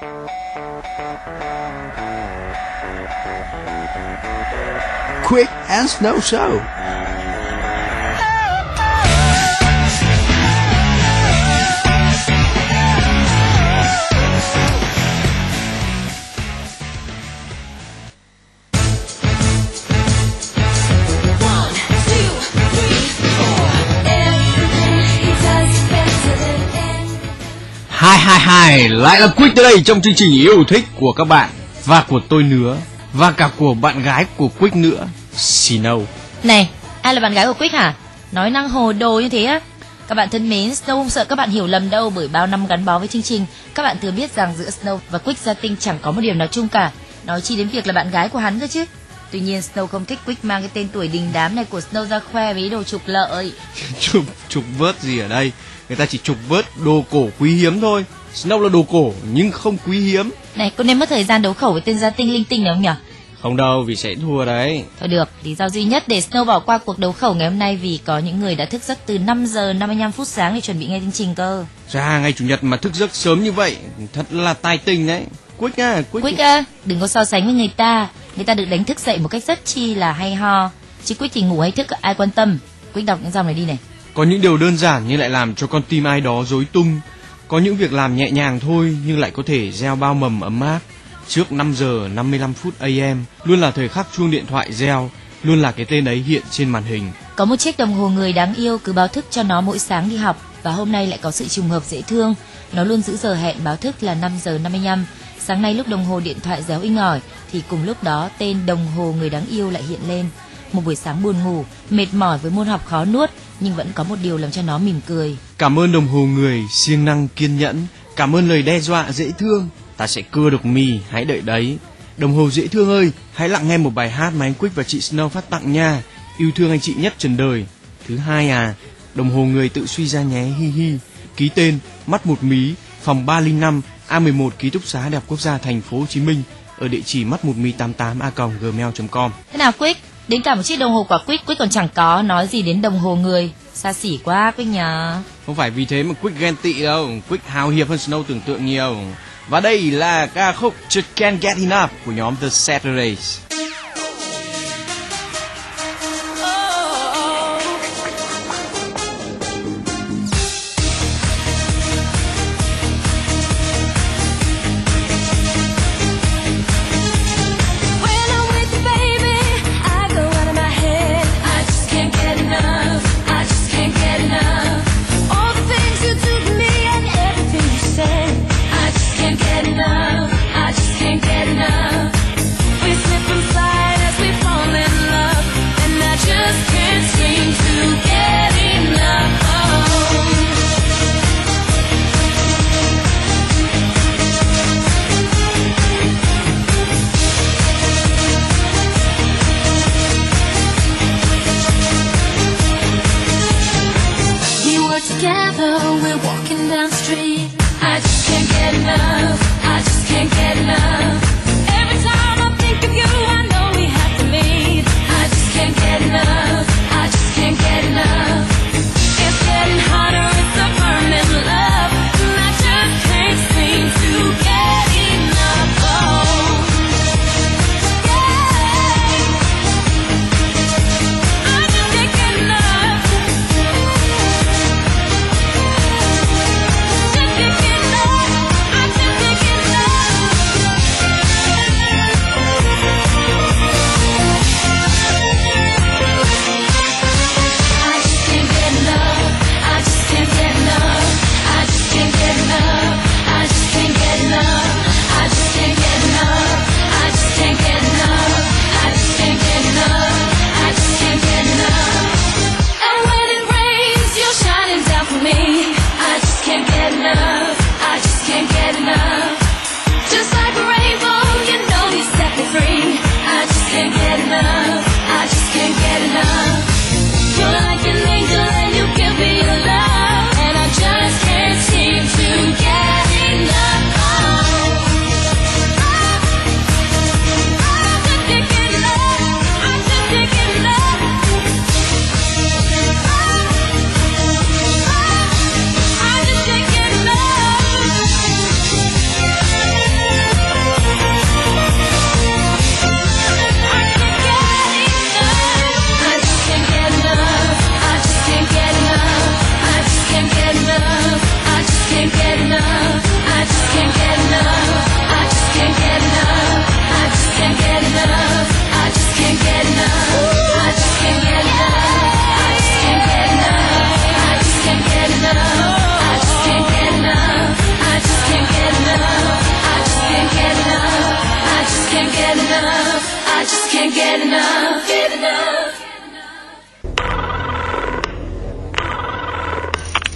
Quick and Snow Show. Hai, lại là Quick tới đây trong chương trình yêu thích của các bạn và của tôi nữa, và cả của bạn gái của Quick nữa, Snow. Này, ai là bạn gái của Quick hả? Nói năng hồ đồ như thế á? Các bạn thân mến, Snow không sợ các bạn hiểu lầm đâu, bởi bao năm gắn bó với chương trình, các bạn thừa biết rằng giữa Snow và Quick gia tinh chẳng có một điểm nào chung cả, nói chi đến việc là bạn gái của hắn cơ chứ. Tuy nhiên Snow không thích Quick mang cái tên tuổi đình đám này của Snow ra khoe với ý đồ trục lợi. Trục vớt gì ở đây? Người ta chỉ trục vớt đồ cổ quý hiếm thôi. Snow là đồ cổ nhưng không quý hiếm. Này, có nên mất thời gian đấu khẩu với tên gia tinh linh tinh này không nhỉ? Không đâu, vì sẽ thua đấy. Thôi được, lý do duy nhất để Snow bỏ qua cuộc đấu khẩu ngày hôm nay vì có những người đã thức giấc từ 5 giờ 55 phút sáng để chuẩn bị nghe chương trình cơ. Ngày chủ nhật mà thức giấc sớm như vậy, thật là tài tình đấy. Quick à, Quick à, đừng có so sánh với người ta được đánh thức dậy một cách rất chi là hay ho. Chứ Quick thì ngủ hay thức ai quan tâm. Quick đọc những dòng này đi này. Có những điều đơn giản nhưng lại làm cho con tim ai đó rối tung. Có những việc làm nhẹ nhàng thôi nhưng lại có thể gieo bao mầm ấm áp. Trước 5 giờ 55 phút AM luôn là thời khắc chuông điện thoại reo, luôn là cái tên ấy hiện trên màn hình. Có một chiếc đồng hồ người đáng yêu cứ báo thức cho nó mỗi sáng đi học, và hôm nay lại có sự trùng hợp dễ thương. Nó luôn giữ giờ hẹn báo thức là 5 giờ 55. Sáng nay lúc đồng hồ điện thoại réo inh ỏi thì cùng lúc đó tên đồng hồ người đáng yêu lại hiện lên. Một buổi sáng buồn ngủ, mệt mỏi với môn học khó nuốt, nhưng vẫn có một điều làm cho nó mỉm cười. Cảm ơn đồng hồ người siêng năng kiên nhẫn, cảm ơn lời đe dọa dễ thương. Ta sẽ cưa được mì, hãy đợi đấy. Đồng hồ dễ thương ơi, hãy lặng nghe một bài hát mà anh Quick và chị Snow phát tặng nha. Yêu thương anh chị nhất trần đời. Thứ hai đồng hồ người tự suy ra nhé, hi hi. Ký tên Mắt Một Mí, phòng 305 A11 ký túc xá Đại học Quốc gia Thành phố Hồ Chí Minh, ở địa chỉ matmotmi88a@gmail.com. Thế nào Quick? Đến cả một chiếc đồng hồ quả Quick còn chẳng có, nói gì đến đồng hồ người. Xa xỉ quá Quick nhờ. Không phải vì thế mà Quick ghen tị đâu, Quick hào hiệp hơn Snow tưởng tượng nhiều. Và đây là ca khúc Just Can't Get Enough của nhóm The Saturdays.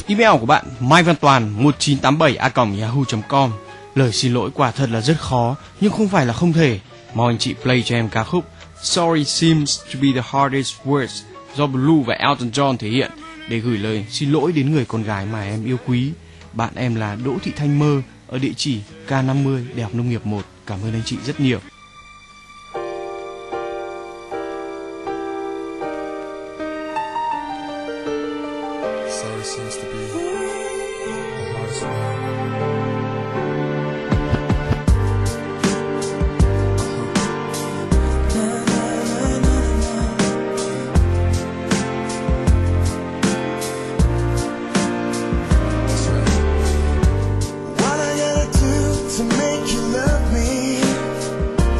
Email của bạn Mai Văn Toàn 1987a@yahoo.com. Lời xin lỗi quả thật là rất khó, nhưng không phải là không thể. Mong anh chị play cho em ca khúc Sorry Seems to be the Hardest Words do Blue và Elton John thể hiện để gửi lời xin lỗi đến người con gái mà em yêu quý. Bạn em là Đỗ Thị Thanh Mơ ở địa chỉ K50 Đại học Nông nghiệp 1. Cảm ơn anh chị rất nhiều. Sorry seems to be the hardest one. What I gotta do to make you love me?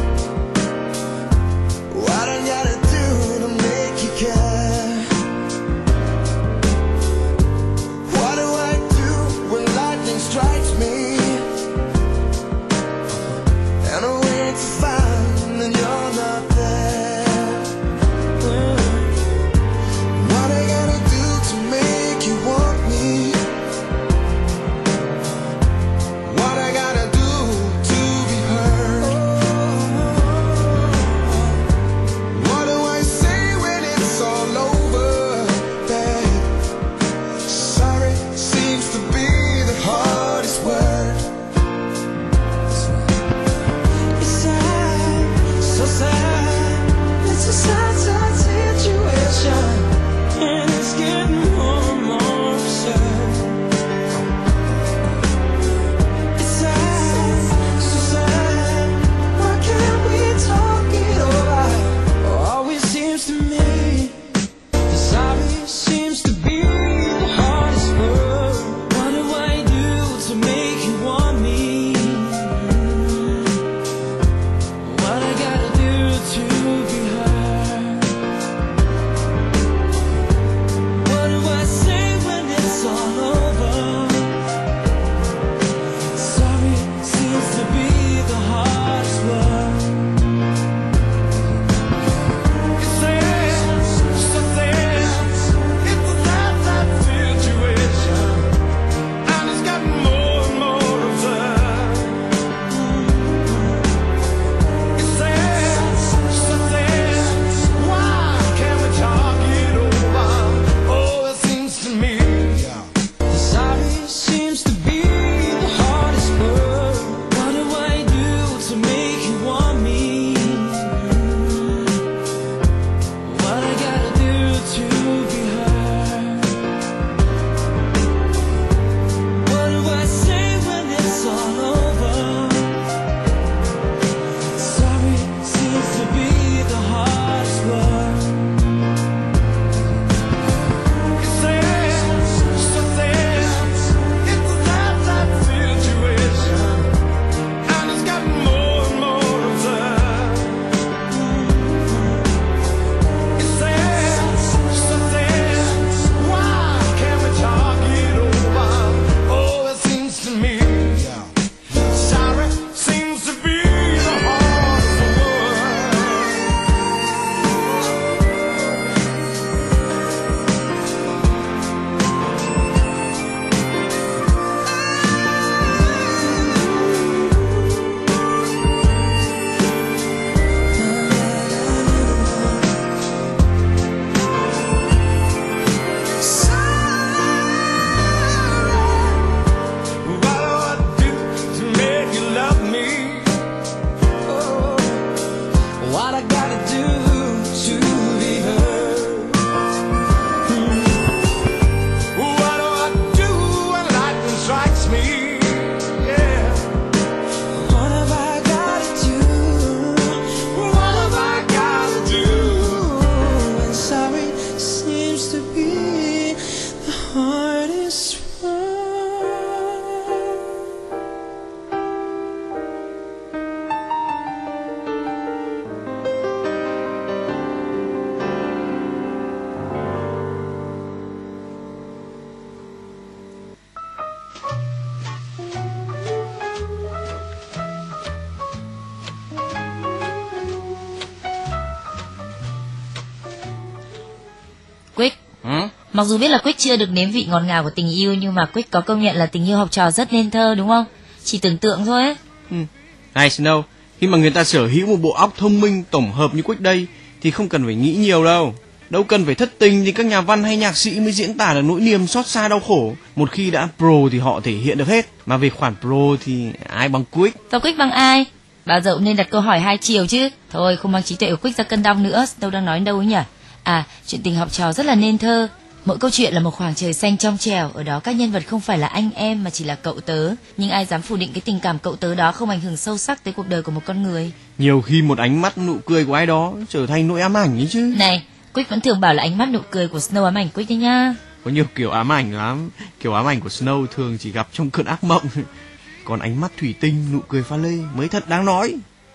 Mặc dù biết là Quick chưa được nếm vị ngọt ngào của tình yêu, nhưng mà Quick có công nhận là tình yêu học trò rất nên thơ đúng không? Chỉ tưởng tượng thôi ấy. Này Snow, khi mà người ta sở hữu một bộ óc thông minh tổng hợp như Quick đây thì không cần phải nghĩ nhiều đâu. Đâu cần phải thất tình thì các nhà văn hay nhạc sĩ mới diễn tả được nỗi niềm xót xa đau khổ. Một khi đã pro thì họ thể hiện được hết. Mà về khoản pro thì ai bằng Quick? Sao Quick bằng ai? Bao giờ cũng nên đặt câu hỏi hai chiều chứ. Thôi không mang trí tuệ của Quick ra cân đong nữa. Đâu đang nói đến đâu ấy nhỉ? À, chuyện tình học trò rất là nên thơ. Mỗi câu chuyện là một khoảng trời xanh trong trẻo, ở đó các nhân vật không phải là anh em mà chỉ là cậu tớ. Nhưng ai dám phủ định cái tình cảm cậu tớ đó không ảnh hưởng sâu sắc tới cuộc đời của một con người. Nhiều khi một ánh mắt nụ cười của ai đó trở thành nỗi ám ảnh ấy chứ. Này, Quick vẫn thường bảo là ánh mắt nụ cười của Snow ám ảnh Quick đấy nhá. Có nhiều kiểu ám ảnh lắm. Kiểu ám ảnh của Snow thường chỉ gặp trong cơn ác mộng. Còn ánh mắt thủy tinh, nụ cười pha lê mới thật đáng nói.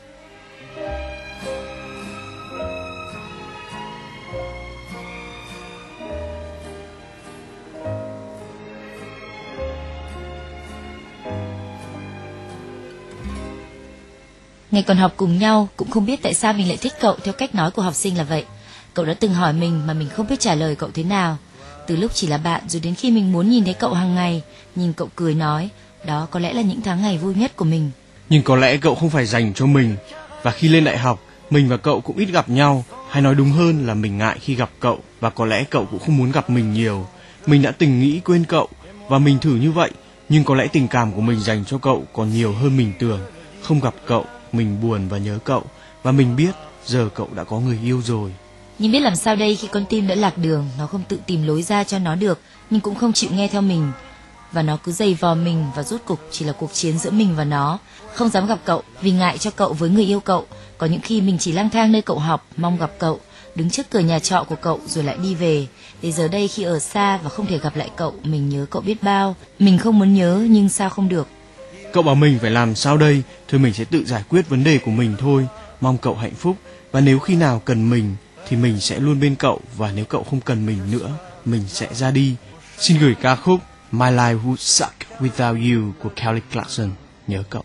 Ngày còn học cùng nhau, cũng không biết tại sao mình lại thích cậu theo cách nói của học sinh là vậy. Cậu đã từng hỏi mình mà mình không biết trả lời cậu thế nào. Từ lúc chỉ là bạn rồi đến khi mình muốn nhìn thấy cậu hàng ngày, nhìn cậu cười nói, đó có lẽ là những tháng ngày vui nhất của mình. Nhưng có lẽ cậu không phải dành cho mình. Và khi lên đại học, mình và cậu cũng ít gặp nhau. Hay nói đúng hơn là mình ngại khi gặp cậu. Và có lẽ cậu cũng không muốn gặp mình nhiều. Mình đã từng nghĩ quên cậu và mình thử như vậy. Nhưng có lẽ tình cảm của mình dành cho cậu còn nhiều hơn mình tưởng. Không gặp cậu, mình buồn và nhớ cậu. Và mình biết giờ cậu đã có người yêu rồi. Nhưng biết làm sao đây khi con tim đã lạc đường, nó không tự tìm lối ra cho nó được, nhưng cũng không chịu nghe theo mình. Và nó cứ giày vò mình và rốt cục chỉ là cuộc chiến giữa mình và nó. Không dám gặp cậu vì ngại cho cậu với người yêu cậu. Có những khi mình chỉ lang thang nơi cậu học, mong gặp cậu, đứng trước cửa nhà trọ của cậu rồi lại đi về. Để giờ đây khi ở xa và không thể gặp lại cậu, mình nhớ cậu biết bao. Mình không muốn nhớ nhưng sao không được. Cậu bảo mình phải làm sao đây? Thôi mình sẽ tự giải quyết vấn đề của mình thôi. Mong cậu hạnh phúc. Và nếu khi nào cần mình thì mình sẽ luôn bên cậu. Và nếu cậu không cần mình nữa, mình sẽ ra đi. Xin gửi ca khúc My Life Would Suck Without You của Kelly Clarkson. Nhớ cậu.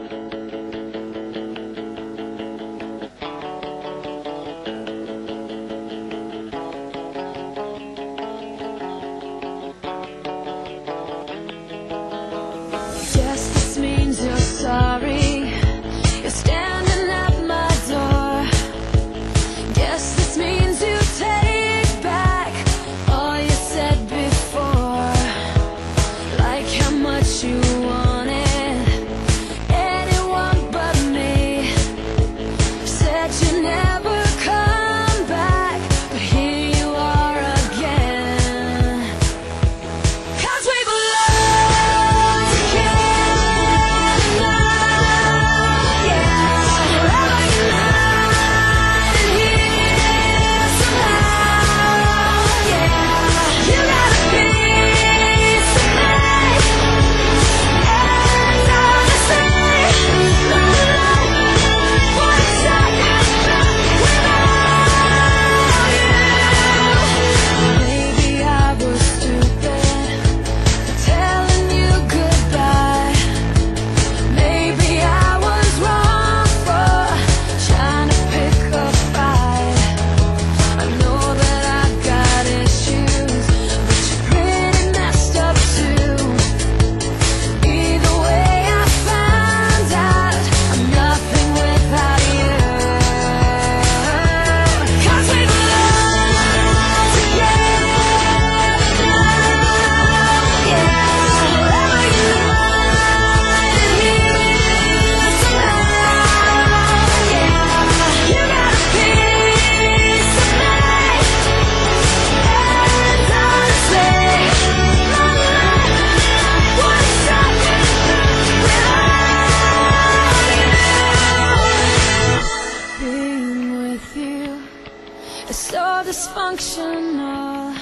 dysfunctional.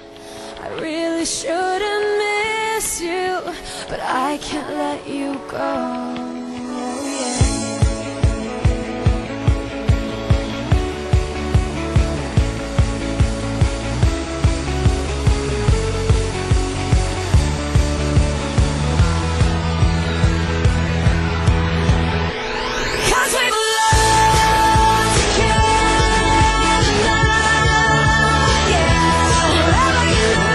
I really shouldn't miss you, but I can't let you go. You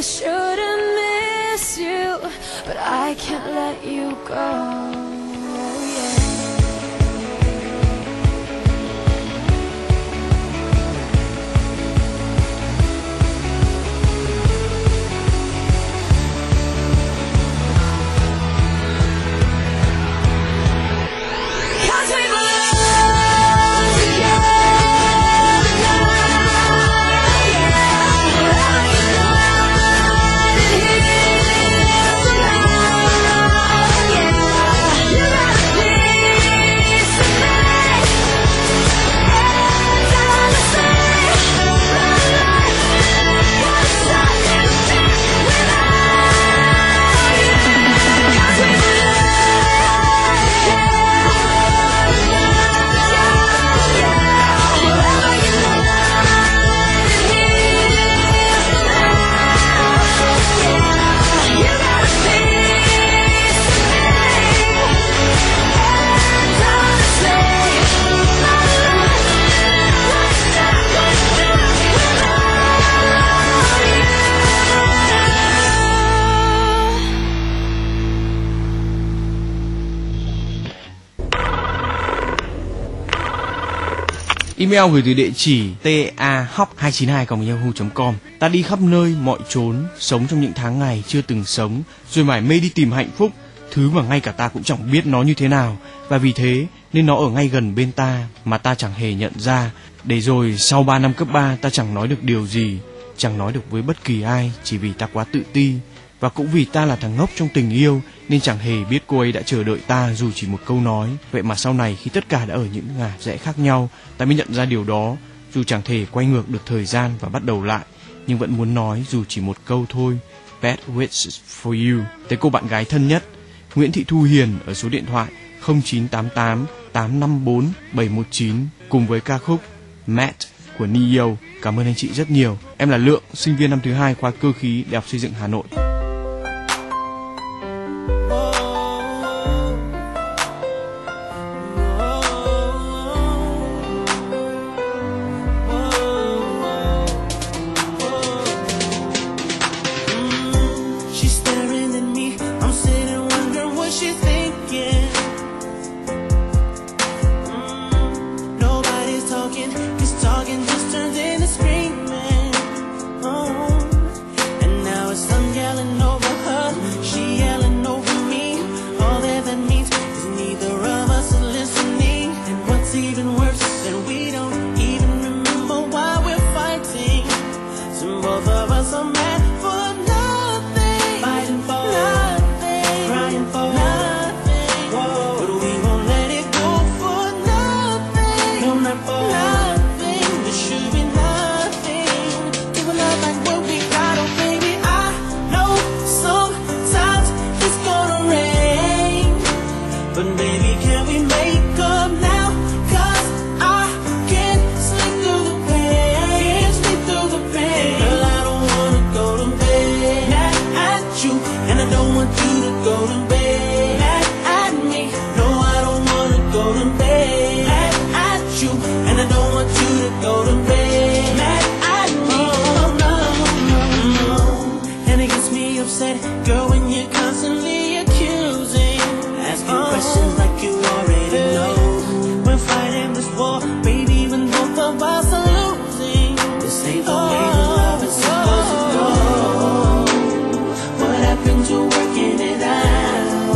really shouldn't miss you, but I can't let you go. Email gửi từ địa chỉ tahop292@yahoo.com. Ta đi khắp nơi, mọi chốn, sống trong những tháng ngày chưa từng sống, rồi mải mê đi tìm hạnh phúc, thứ mà ngay cả ta cũng chẳng biết nó như thế nào, và vì thế nên nó ở ngay gần bên ta mà ta chẳng hề nhận ra. Để rồi sau 3 năm cấp 3 ta chẳng nói được điều gì, chẳng nói được với bất kỳ ai, chỉ vì ta quá tự ti. Và cũng vì ta là thằng ngốc trong tình yêu nên chẳng hề biết cô ấy đã chờ đợi ta dù chỉ một câu nói. Vậy mà sau này khi tất cả đã ở những ngả rẽ khác nhau, ta mới nhận ra điều đó. Dù chẳng thể quay ngược được thời gian và bắt đầu lại, nhưng vẫn muốn nói dù chỉ một câu thôi. Best wishes for you. Tới cô bạn gái thân nhất, Nguyễn Thị Thu Hiền ở số điện thoại 0988 854 719 cùng với ca khúc Matt của Neo. Cảm ơn anh chị rất nhiều. Em là Lượng, sinh viên năm thứ 2 khoa cơ khí Đại học Xây dựng Hà Nội. What happened to working it out?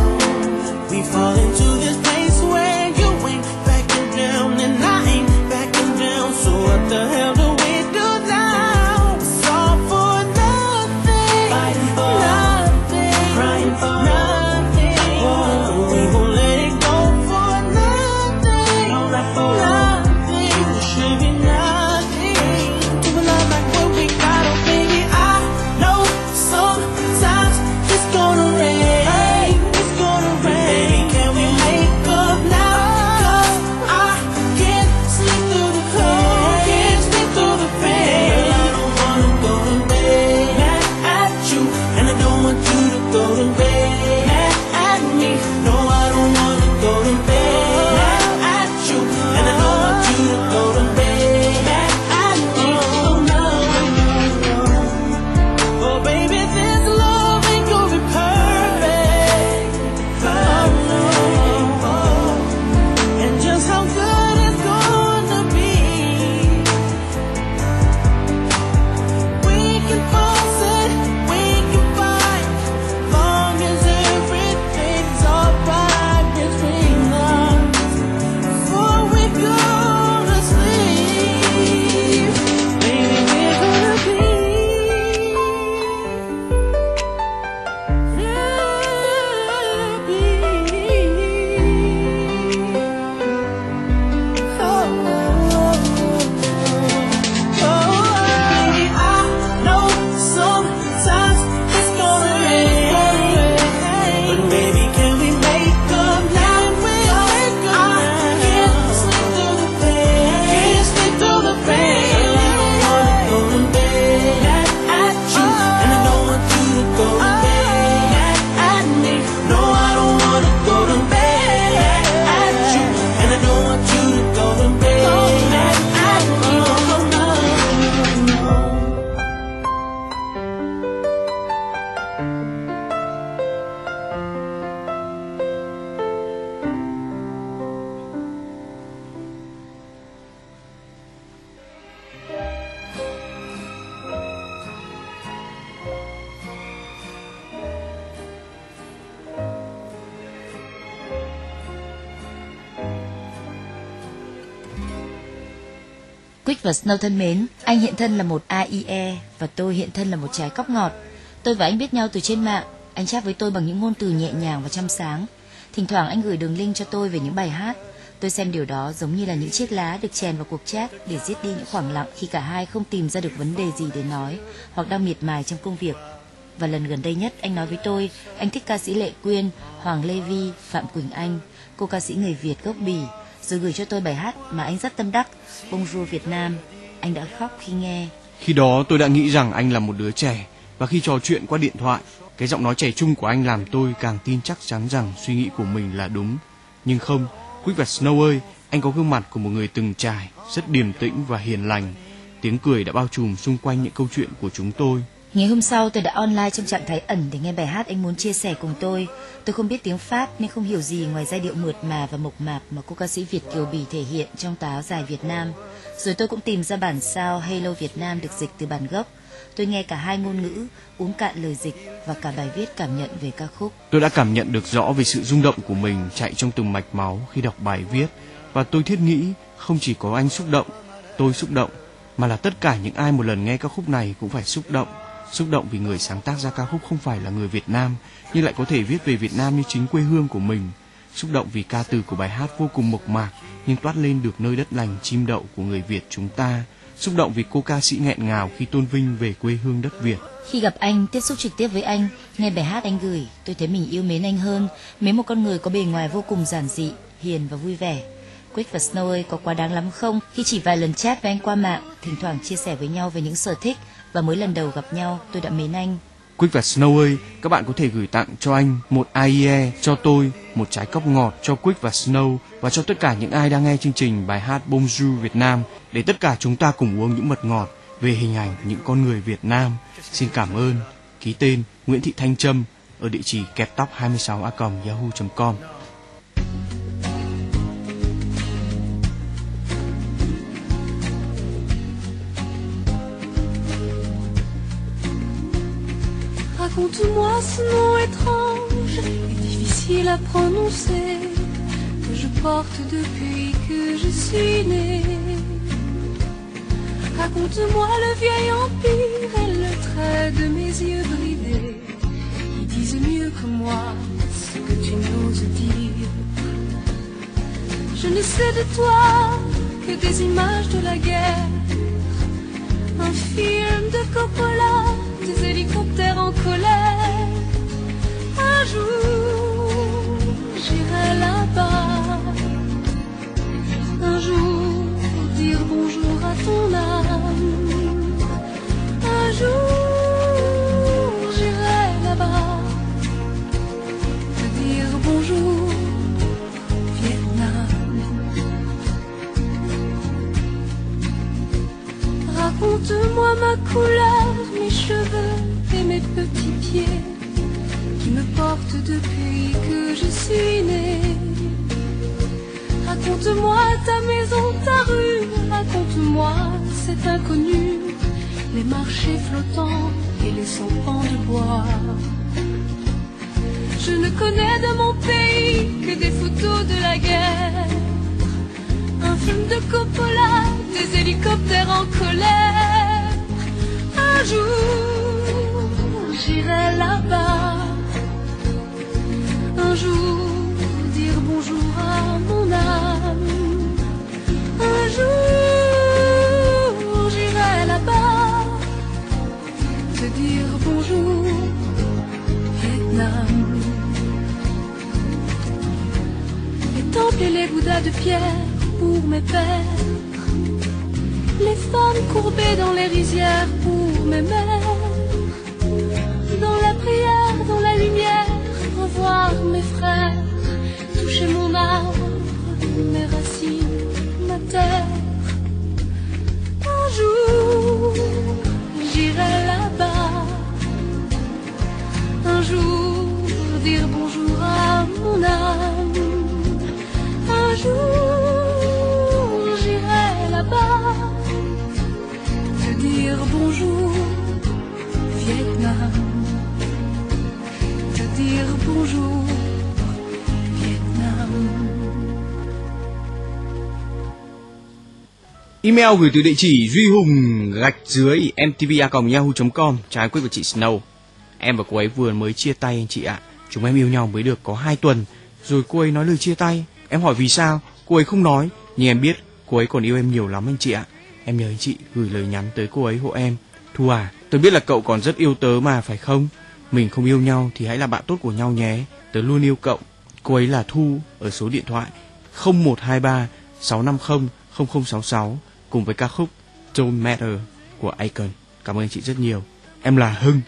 Quick và Snow thân mến, anh hiện thân là một AIE và tôi hiện thân là một trái cóc ngọt. Tôi và anh biết nhau từ trên mạng. Anh chat với tôi bằng những ngôn từ nhẹ nhàng và trong sáng. Thỉnh thoảng anh gửi đường link cho tôi về những bài hát. Tôi xem điều đó giống như là những chiếc lá được chèn vào cuộc chat để giết đi những khoảng lặng khi cả hai không tìm ra được vấn đề gì để nói hoặc đang miệt mài trong công việc. Và lần gần đây nhất anh nói với tôi anh thích ca sĩ Lệ Quyên, Hoàng Lê Vi, Phạm Quỳnh Anh, cô ca sĩ người Việt gốc Bỉ, rồi gửi cho tôi bài hát mà anh rất tâm đắc, Bonjour Việt Nam. Anh đã khóc khi nghe. Khi đó tôi đã nghĩ rằng anh là một đứa trẻ, và khi trò chuyện qua điện thoại, cái giọng nói trẻ trung của anh làm tôi càng tin chắc chắn rằng suy nghĩ của mình là đúng. Nhưng không, Quick và Snow ơi, anh có gương mặt của một người từng trải, rất điềm tĩnh và hiền lành. Tiếng cười đã bao trùm xung quanh những câu chuyện của chúng tôi. Ngày hôm sau tôi đã online trong trạng thái ẩn để nghe bài hát anh muốn chia sẻ cùng tôi. Tôi không biết tiếng Pháp nên không hiểu gì ngoài giai điệu mượt mà và mộc mạc mà cô ca sĩ Việt kiều Bỉ thể hiện trong tà áo dài Việt Nam. Rồi tôi cũng tìm ra bản sao Hello Việt Nam được dịch từ bản gốc. Tôi nghe cả hai ngôn ngữ, uống cạn lời dịch và cả bài viết cảm nhận về ca khúc. Tôi đã cảm nhận được rõ về sự rung động của mình chạy trong từng mạch máu khi đọc bài viết. Và tôi thiết nghĩ không chỉ có anh xúc động, tôi xúc động, mà là tất cả những ai một lần nghe ca khúc này cũng phải xúc động. Xúc động vì người sáng tác ra ca khúc không phải là người Việt Nam, nhưng lại có thể viết về Việt Nam như chính quê hương của mình. Xúc động vì ca từ của bài hát vô cùng mộc mạc, nhưng toát lên được nơi đất lành chim đậu của người Việt chúng ta. Xúc động vì cô ca sĩ nghẹn ngào khi tôn vinh về quê hương đất Việt. Khi gặp anh, tiếp xúc trực tiếp với anh, nghe bài hát anh gửi, tôi thấy mình yêu mến anh hơn, mến một con người có bề ngoài vô cùng giản dị, hiền và vui vẻ. Quick và Snow ơi, có quá đáng lắm không khi chỉ vài lần chat với anh qua mạng, thỉnh thoảng chia sẻ với nhau về những sở thích, và mới lần đầu gặp nhau tôi đã mến anh. Quick và Snow ơi, các bạn có thể gửi tặng cho anh một AIE, cho tôi một trái cóc ngọt, cho Quick và Snow và cho tất cả những ai đang nghe chương trình bài hát Bonjour Việt Nam, để tất cả chúng ta cùng uống những mật ngọt về hình ảnh những con người Việt Nam. Xin cảm ơn. Ký tên Nguyễn Thị Thanh Trâm, ở địa chỉ kẹp26a@yahoo.com. Raconte-moi ce nom étrange et difficile à prononcer que je porte depuis que je suis née. Raconte-moi le vieil empire et le trait de mes yeux bridés qui disent mieux que moi ce que tu n'oses dire. Je ne sais de toi que des images de la guerre, un film de Coppola, des hélicoptères en colère. Un jour, j'irai là-bas. Un jour, dire bonjour à ton âme. Un jour, j'irai là-bas. Te dire bonjour, Vietnam. Raconte-moi ma couleur, mes cheveux et mes petits pieds qui me portent depuis que je suis née. Raconte-moi ta maison, ta rue, raconte-moi cet inconnu, les marchés flottants et les 100 pans de bois. Je ne connais de mon pays que des photos de la guerre, un film de Coppola, des hélicoptères en colère. Un jour, j'irai là-bas. Un jour, dire bonjour à mon âme. Un jour, j'irai là-bas. Te dire bonjour, Vietnam. Les temples et les bouddhas de pierre pour mes pères, les femmes courbées dans les rizières pour mes mères. Dans la prière, dans la lumière, revoir mes frères, toucher mon arbre, mes racines, ma terre. Un jour, j'irai là-bas. Un jour, dire bonjour à mon âme. Un jour, j'irai là-bas. Te dire bonjour, Vietnam. Te dire bonjour, Vietnam. Email gửi từ địa chỉ duy hùng_mtv@yahoo.com. Chào anh Quyết và chị Snow. Em và cô ấy vừa mới chia tay anh chị ạ. Chúng em yêu nhau mới được có 2 tuần rồi cô ấy nói lời chia tay. Em hỏi vì sao, cô ấy không nói, nhưng em biết cô ấy còn yêu em nhiều lắm anh chị ạ. Em nhờ anh chị gửi lời nhắn tới cô ấy hộ em. Thu à, tôi biết là cậu còn rất yêu tớ mà phải không? Mình không yêu nhau thì hãy là bạn tốt của nhau nhé. Tớ luôn yêu cậu. Cô ấy là Thu ở số điện thoại 0123 650 0066 cùng với ca khúc Don't Matter của Akon. Cảm ơn chị rất nhiều. Em là Hưng.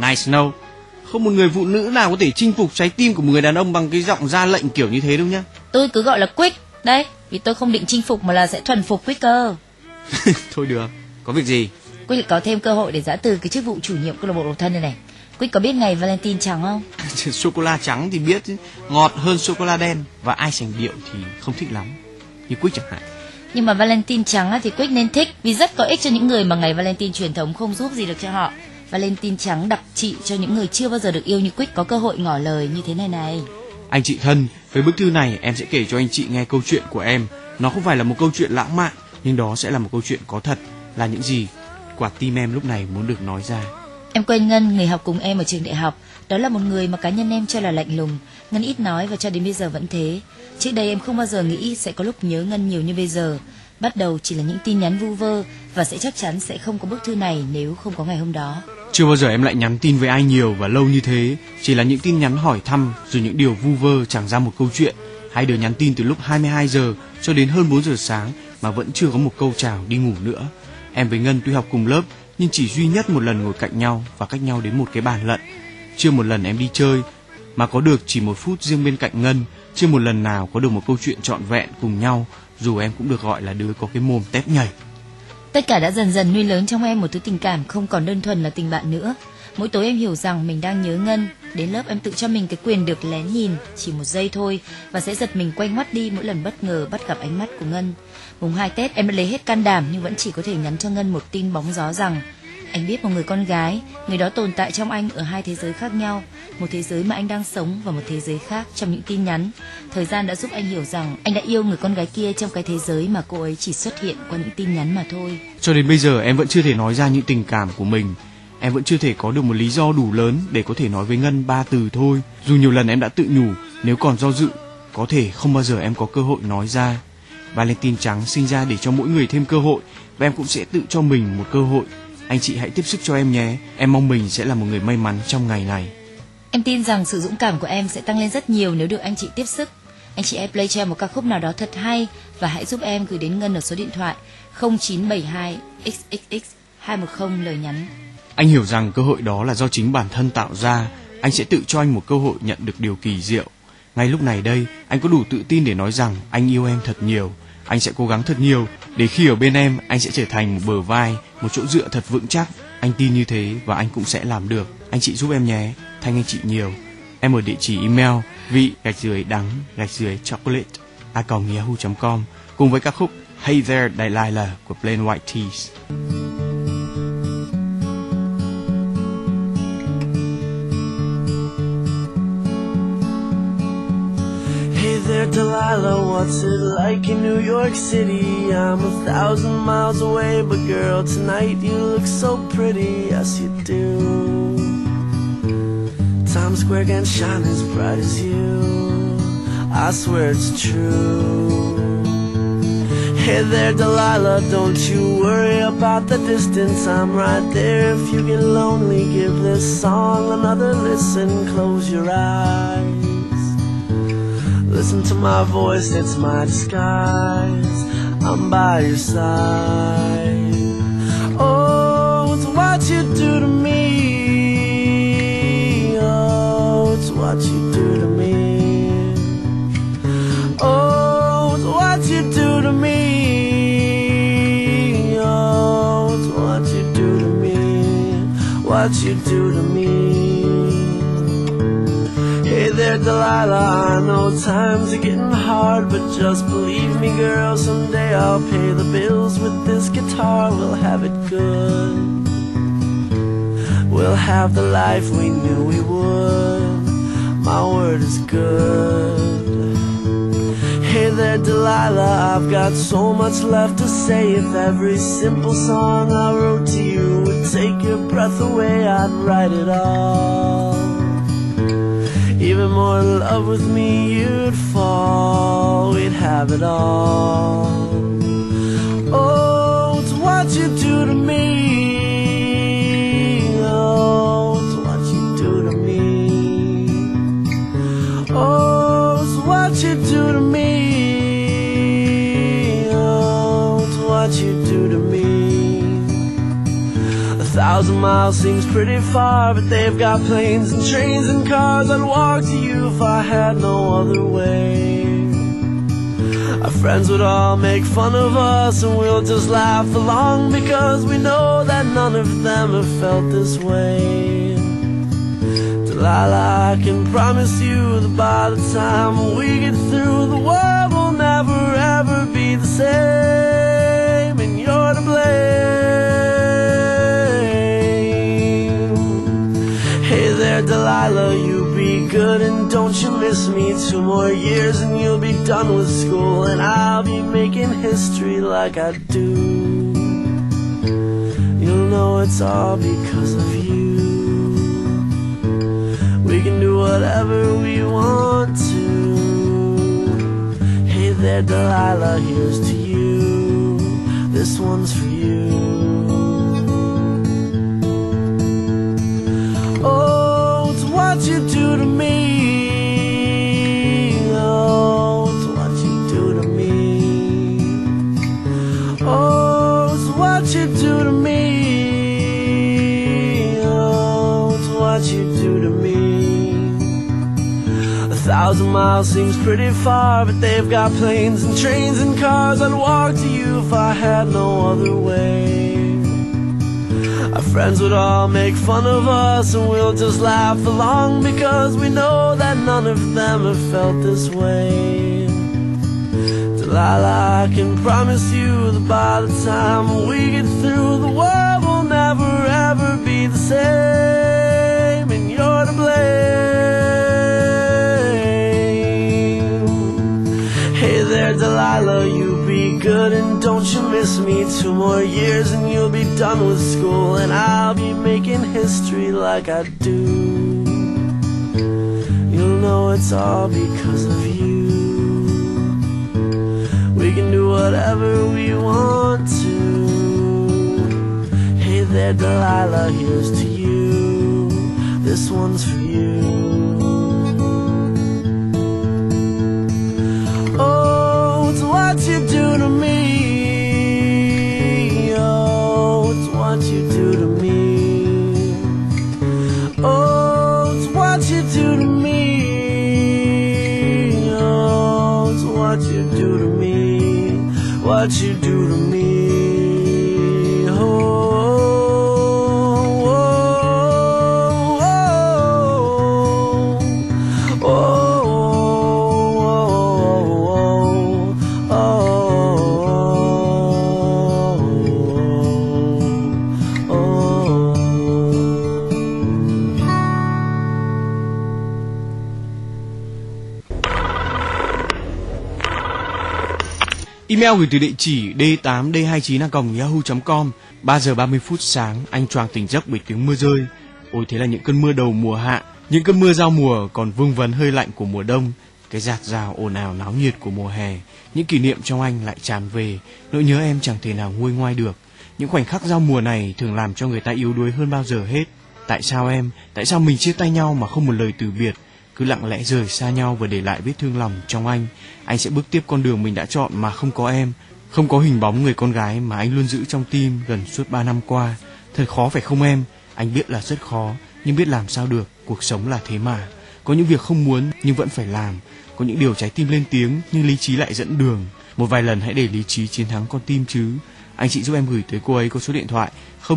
Này Snow, không một người phụ nữ nào có thể chinh phục trái tim của một người đàn ông bằng cái giọng ra lệnh kiểu như thế đâu nhá. Tôi cứ gọi là Quick đấy, vì tôi không định chinh phục mà là sẽ thuần phục Quick cơ. Thôi được, có việc gì? Quick lại có thêm cơ hội để giã từ cái chức vụ chủ nhiệm câu lạc bộ độc thân này này. Quick có biết ngày Valentine trắng không? Sô cô la trắng thì biết, ngọt hơn sô cô la đen, và ai sành điệu thì không thích lắm, như Quick chẳng hạn. Nhưng mà Valentine trắng thì Quick nên thích, vì rất có ích cho những người mà ngày Valentine truyền thống không giúp gì được cho họ. Valentine trắng đặc trị cho những người chưa bao giờ được yêu như Quick có cơ hội ngỏ lời như thế này này. Anh chị thân, với bức thư này em sẽ kể cho anh chị nghe câu chuyện của em. Nó không phải là một câu chuyện lãng mạn, nhưng đó sẽ là một câu chuyện có thật, là những gì quả tim em lúc này muốn được nói ra. Em quen Ngân, người học cùng em ở trường đại học. Đó là một người mà cá nhân em cho là lạnh lùng. Ngân ít nói và cho đến bây giờ vẫn thế. Trước đây em không bao giờ nghĩ sẽ có lúc nhớ Ngân nhiều như bây giờ. Bắt đầu chỉ là những tin nhắn vu vơ, và sẽ chắc chắn sẽ không có bức thư này nếu không có ngày hôm đó. Chưa bao giờ em lại nhắn tin với ai nhiều và lâu như thế. Chỉ là những tin nhắn hỏi thăm, rồi những điều vu vơ chẳng ra một câu chuyện. Hai đứa nhắn tin từ lúc 22 giờ cho đến hơn 4 giờ sáng mà vẫn chưa có một câu chào đi ngủ nữa. Em với Ngân tuy học cùng lớp, nhưng chỉ duy nhất một lần ngồi cạnh nhau và cách nhau đến một cái bàn lận. Chưa một lần em đi chơi mà có được chỉ 1 phút riêng bên cạnh Ngân. Chưa một lần nào có được một câu chuyện trọn vẹn cùng nhau, dù em cũng được gọi là đứa có cái mồm tép nhảy. Tất cả đã dần dần nuôi lớn trong em một thứ tình cảm không còn đơn thuần là tình bạn nữa. Mỗi tối em hiểu rằng mình đang nhớ Ngân. Đến lớp em tự cho mình cái quyền được lén nhìn chỉ 1 giây thôi, và sẽ giật mình quay ngoắt đi mỗi lần bất ngờ bắt gặp ánh mắt của Ngân. Mùng 2 Tết em đã lấy hết can đảm nhưng vẫn chỉ có thể nhắn cho Ngân một tin bóng gió rằng anh biết một người con gái, người đó tồn tại trong anh ở 2 thế giới khác nhau, một thế giới mà anh đang sống và một thế giới khác trong những tin nhắn. Thời gian đã giúp anh hiểu rằng anh đã yêu người con gái kia trong cái thế giới mà cô ấy chỉ xuất hiện qua những tin nhắn mà thôi. Cho đến bây giờ em vẫn chưa thể nói ra những tình cảm của mình. Em vẫn chưa thể có được một lý do đủ lớn để có thể nói với Ngân 3 từ thôi. Dù nhiều lần em đã tự nhủ nếu còn do dự, có thể không bao giờ em có cơ hội nói ra. Valentine trắng sinh ra để cho mỗi người thêm cơ hội, và em cũng sẽ tự cho mình một cơ hội. Anh chị hãy tiếp sức cho em nhé. Em mong mình sẽ là một người may mắn trong ngày này. Em tin rằng sự dũng cảm của em sẽ tăng lên rất nhiều nếu được anh chị tiếp sức. Anh chị hãy play cho em một ca khúc nào đó thật hay và hãy giúp em gửi đến Ngân ở số điện thoại 0972 XXX 210 lời nhắn. Anh hiểu rằng cơ hội đó là do chính bản thân tạo ra. Anh sẽ tự cho anh một cơ hội nhận được điều kỳ diệu. Ngay lúc này đây, anh có đủ tự tin để nói rằng anh yêu em thật nhiều. Anh sẽ cố gắng thật nhiều để khi ở bên em, anh sẽ trở thành một bờ vai, một chỗ dựa thật vững chắc. Anh tin như thế và anh cũng sẽ làm được. Anh chị giúp em nhé. Thanh anh chị nhiều. Em ở địa chỉ email vị_đắng_chocolate@yahoo.com cùng với ca khúc Hey There Delilah của Plain White T's. Delilah, what's it like in New York City? I'm 1,000 miles away, but girl, tonight you look so pretty, yes you do. Times Square can't shine as bright as you, I swear it's true. Hey there Delilah, don't you worry about the distance, I'm right there. If you get lonely, give this song another listen, close your eyes. Listen to my voice, it's my disguise, I'm by your side. Oh, it's what you do to me. Oh, it's what you do to me. Oh, it's what you do to me. Oh, it's what you do to me. What you do to me. Hey there Delilah, I know times are getting hard, but just believe me girl, someday I'll pay the bills with this guitar. We'll have it good, we'll have the life we knew we would, my word is good. Hey there Delilah, I've got so much left to say. If every simple song I wrote to you would take your breath away, I'd write it all. Even more in love with me you'd fall, we'd have it all. Oh, it's what you do to me. Oh, it's what you do to me. Oh, it's what you do to me. Oh, it's what you do to me. 1,000 miles seems pretty far, but they've got planes and trains and cars. I'd walk to you if I had no other way. Our friends would all make fun of us, and we'll just laugh along, because we know that none of them have felt this way. Delilah, I can promise you that by the time we get through, the world will never ever be the same, and you're to blame. Hey there, Delilah, you be good and don't you miss me. 2 more years and you'll be done with school, and I'll be making history like I do. You'll know it's all because of you. We can do whatever we want to. Hey there, Delilah, here's to you. This one's for you. Oh, it's what you do to me. Oh, it's what you do to me. Oh, it's what you do to me. Oh, it's what you do to me. 1,000 miles seems pretty far, but they've got planes and trains and cars. I'd walk to you if I had no other way. Our friends would all make fun of us, and we'll just laugh along, because we know that none of them have felt this way. Delilah, I can promise you that by the time we get through, the world will never ever be the same, and you're to blame. Hey there, Delilah, you be good and don't you miss me. 2 more years and you'll be done with school, and I'll be making history like I do. You'll know it's all because of you. We can do whatever we want to. Hey there, Delilah, here's to you. This one's for you. Oh, it's what you do to me. Oh, it's what you do to me. Oh, it's what you do to me. Oh, it's what you do to me. What you do to me. Email gửi từ địa chỉ d8d29@yahoo.com. 3 giờ 30 phút sáng, anh choàng tỉnh giấc bởi tiếng mưa rơi. Ôi, thế là những cơn mưa đầu mùa hạ, những cơn mưa giao mùa còn vương vấn hơi lạnh của mùa đông, cái rạt rào ồn ào náo nhiệt của mùa hè. Những kỷ niệm trong anh lại tràn về, nỗi nhớ em chẳng thể nào nguôi ngoai được. Những khoảnh khắc giao mùa này thường làm cho người ta yếu đuối hơn bao giờ hết. Tại sao em, tại sao mình chia tay nhau mà không một lời từ biệt, cứ lặng lẽ rời xa nhau và để lại vết thương lòng trong anh. Anh sẽ bước tiếp con đường mình đã chọn mà không có em, không có hình bóng người con gái mà anh luôn giữ trong tim gần suốt 3 năm qua. Thật khó phải không em? Anh biết là rất khó, nhưng biết làm sao được, cuộc sống là thế mà. Có những việc không muốn nhưng vẫn phải làm, có những điều trái tim lên tiếng nhưng lý trí lại dẫn đường. Một vài lần hãy để lý trí chiến thắng con tim chứ. Anh chị giúp em gửi tới cô ấy có số điện thoại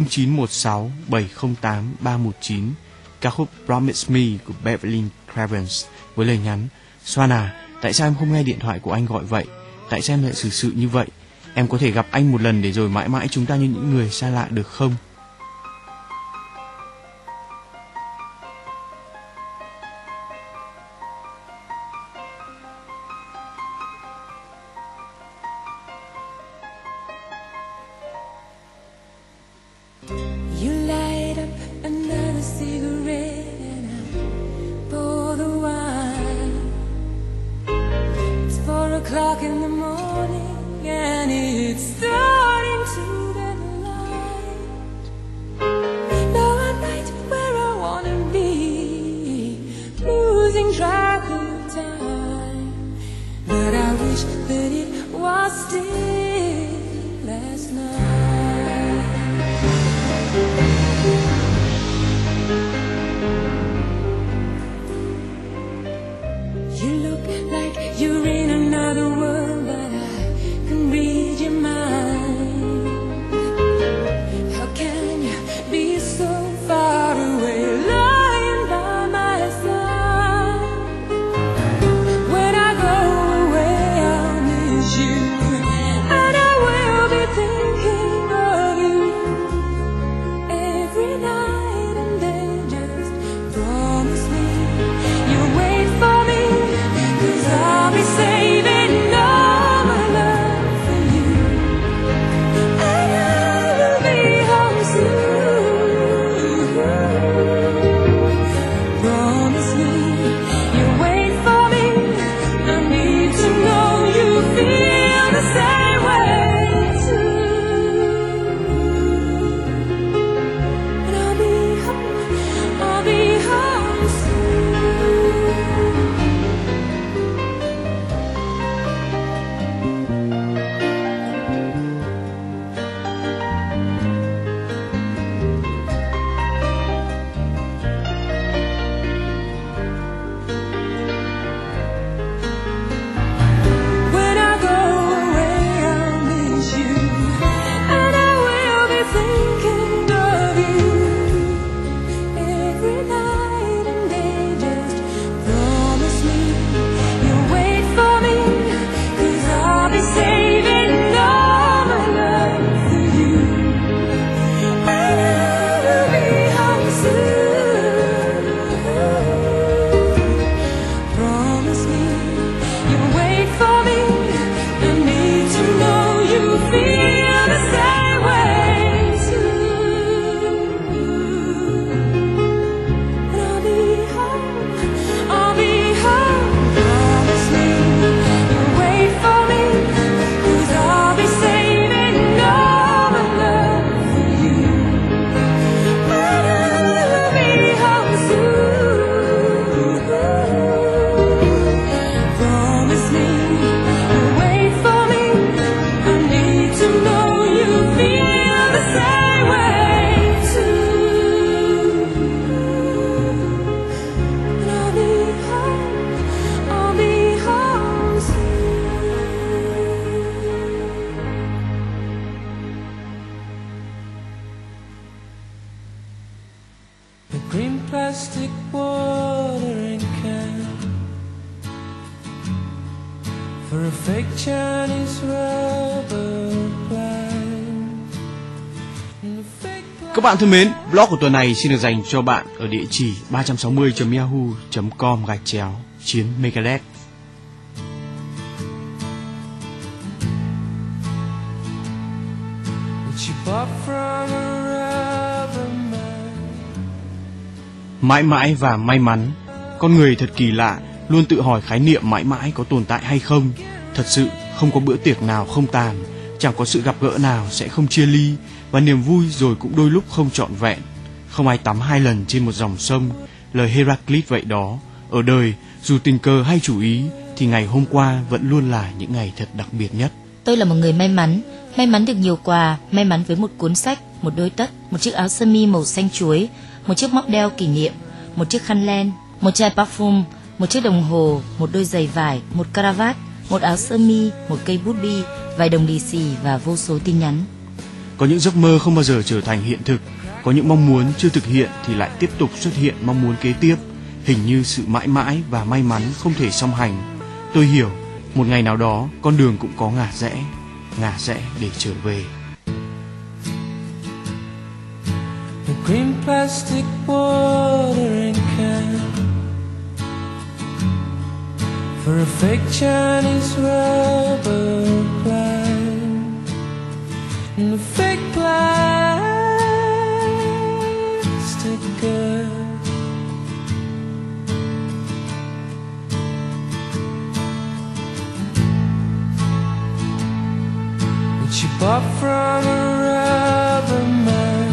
0916 708 319. Ca khúc Promise Me của Beverly Cravens với lời nhắn: Xoan à, tại sao em không nghe điện thoại của anh gọi vậy? Tại sao em lại xử sự như vậy? Em có thể gặp anh một lần để rồi mãi mãi chúng ta như những người xa lạ được không? Still last night. Chinese rubber plant. Các bạn thân mến, blog của tuần này xin được dành cho bạn ở địa chỉ 360.yahoo.com/Chiến Megadeth. Mãi mãi và may mắn. Con người thật kỳ lạ, luôn tự hỏi khái niệm mãi mãi có tồn tại hay không. Thật sự không có bữa tiệc nào không tàn, chẳng có sự gặp gỡ nào sẽ không chia ly, và niềm vui rồi cũng đôi lúc không trọn vẹn. Không ai tắm 2 lần trên một dòng sông, lời Heraclit vậy đó. Ở đời, dù tình cờ hay chủ ý, thì ngày hôm qua vẫn luôn là những ngày thật đặc biệt nhất. Tôi là một người may mắn được nhiều quà, may mắn với một cuốn sách, một đôi tất, một chiếc áo sơ mi màu xanh chuối, một chiếc móc đeo kỷ niệm, một chiếc khăn len, một chai parfum, một chiếc đồng hồ, một đôi giày vải, một cravat, một áo sơ mi, một cây bút bi, vài đồng lì xì và vô số tin nhắn. Có những giấc mơ không bao giờ trở thành hiện thực, có những mong muốn chưa thực hiện thì lại tiếp tục xuất hiện mong muốn kế tiếp. Hình như sự mãi mãi và may mắn không thể song hành. Tôi hiểu, một ngày nào đó con đường cũng có ngả rẽ để trở về. The green plastic watering can for a fake Chinese rubber plant and a fake plastic girl. That she bought from a rubber man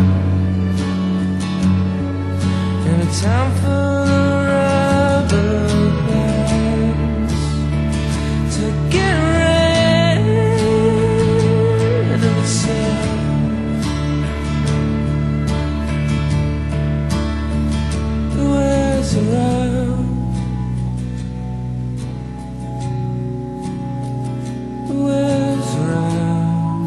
in a town full of rubber bands to get rid of itself. Who wears around? Who wears around?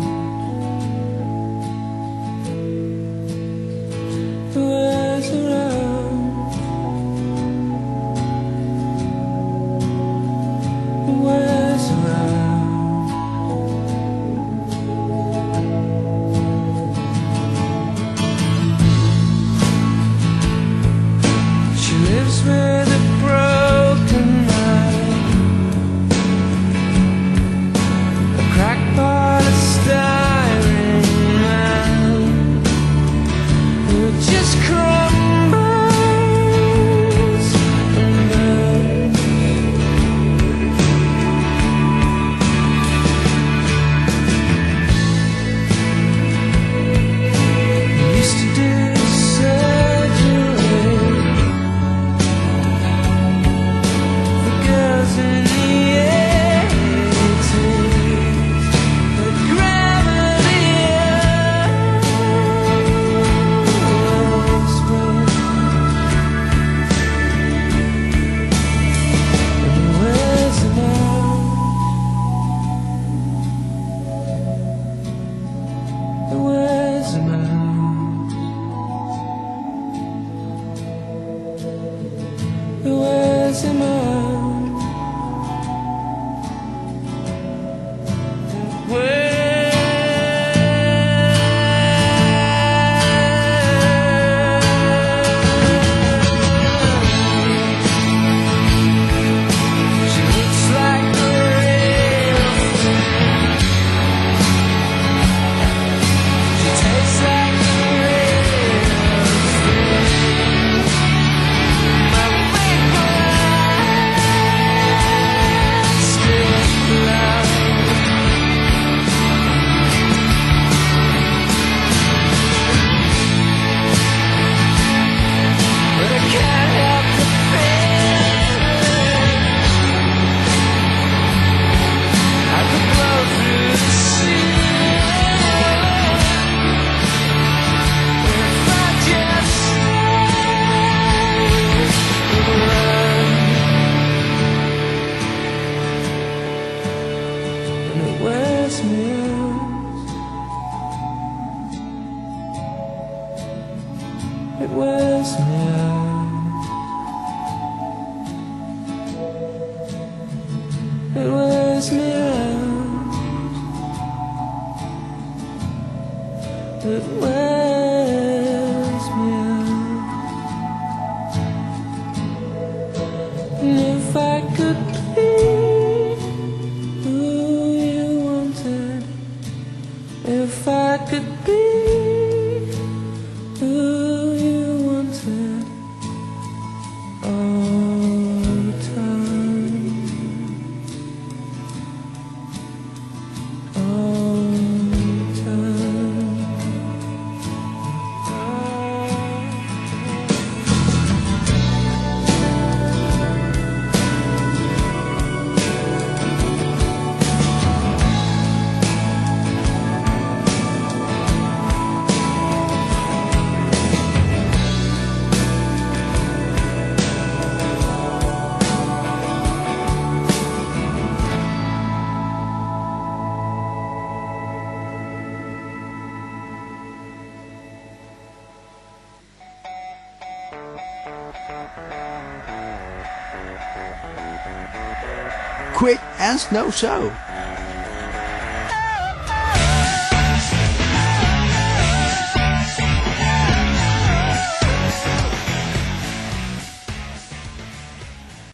Who wears around? Who wears around? She lives with a broken heart, a crackpot, a staring man who just crumbles and burns. Used to do surgery for girls in the 80s, but gravity always wins. And where's the man? Where's the man? Where's the man? She looks like the real thing. She tastes like the real thing. My big plastic love. But I can't help the feeling I could blow through the ceiling if I just run. And it wears me out. It wears me out. It wears me out. that wears me out. And if I could be who you wanted, if I could be who you wanted all the time, all the time. Quick and Snow Show.